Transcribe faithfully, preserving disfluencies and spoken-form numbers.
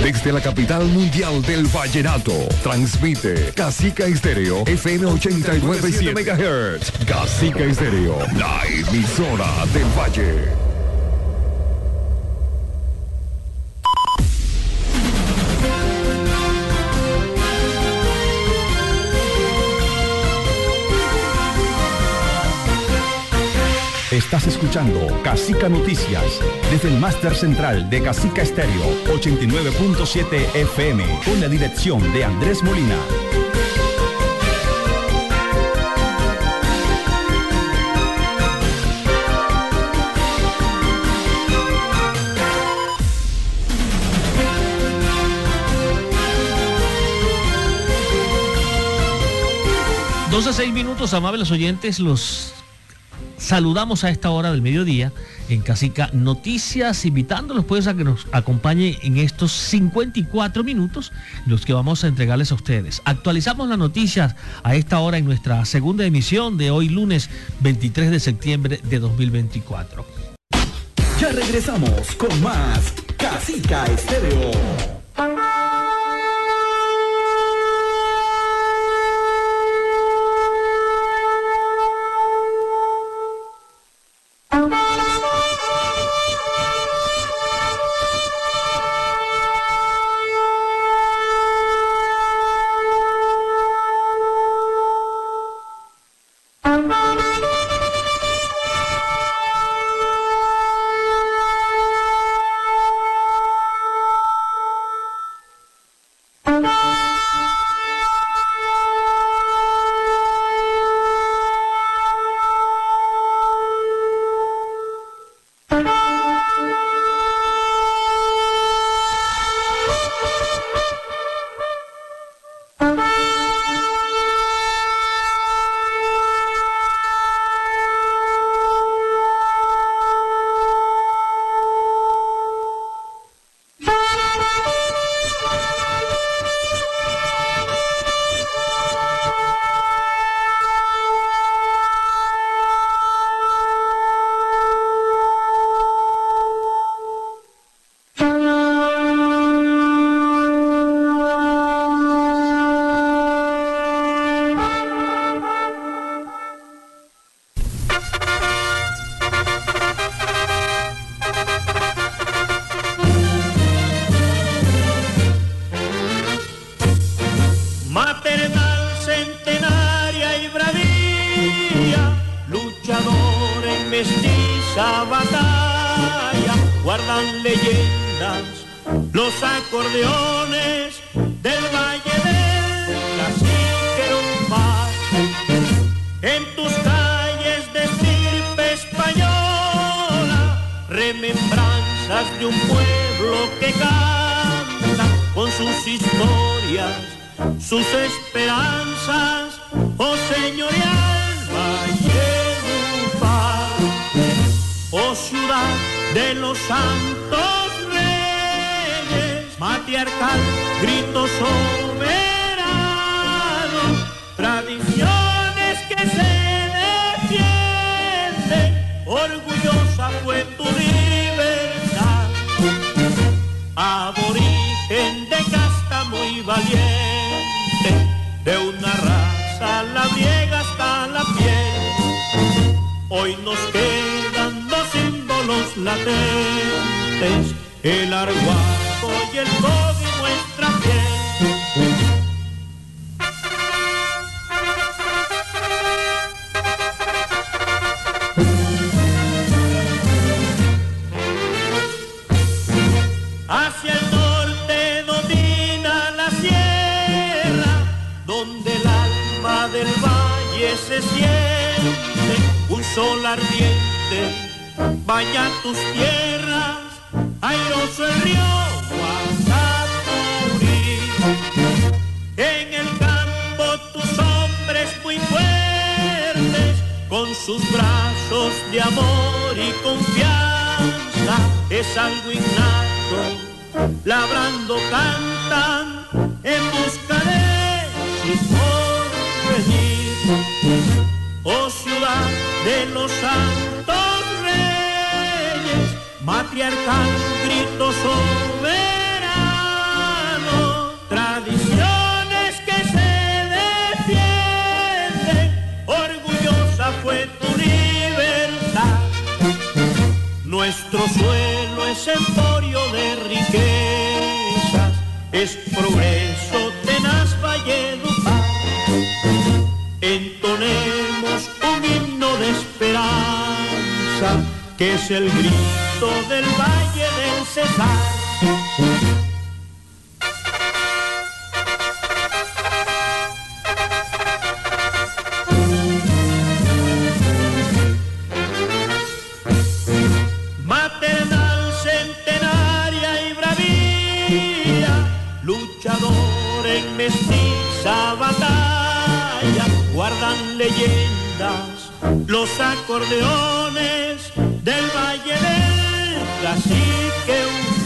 Desde la capital mundial del vallenato, transmite Cacica Estéreo F M ochenta y nueve punto siete megahertz. Cacica Estéreo, la emisora del Valle. Estás escuchando Cacica Noticias desde el máster central de Cacica Estéreo ochenta y nueve punto siete F M con la dirección de Andrés Molina. doce, seis minutos, amables oyentes, los saludamos a esta hora del mediodía en Cacica Noticias, invitándolos pues a que nos acompañen en estos cincuenta y cuatro minutos, los que vamos a entregarles a ustedes. Actualizamos las noticias a esta hora en nuestra segunda emisión de hoy lunes veintitrés de septiembre de dos mil veinticuatro. Ya regresamos con más Cacica Estéreo. Matriarcal grito soberano, es emporio de riquezas, es progreso tenaz Valledupar. Entonemos un himno de esperanza, que es el grito del Valle del Cesar. Maternal, centenaria y bravía, luchador en mestiza batalla, guardan leyendas los acordeones del Valle del Cacique.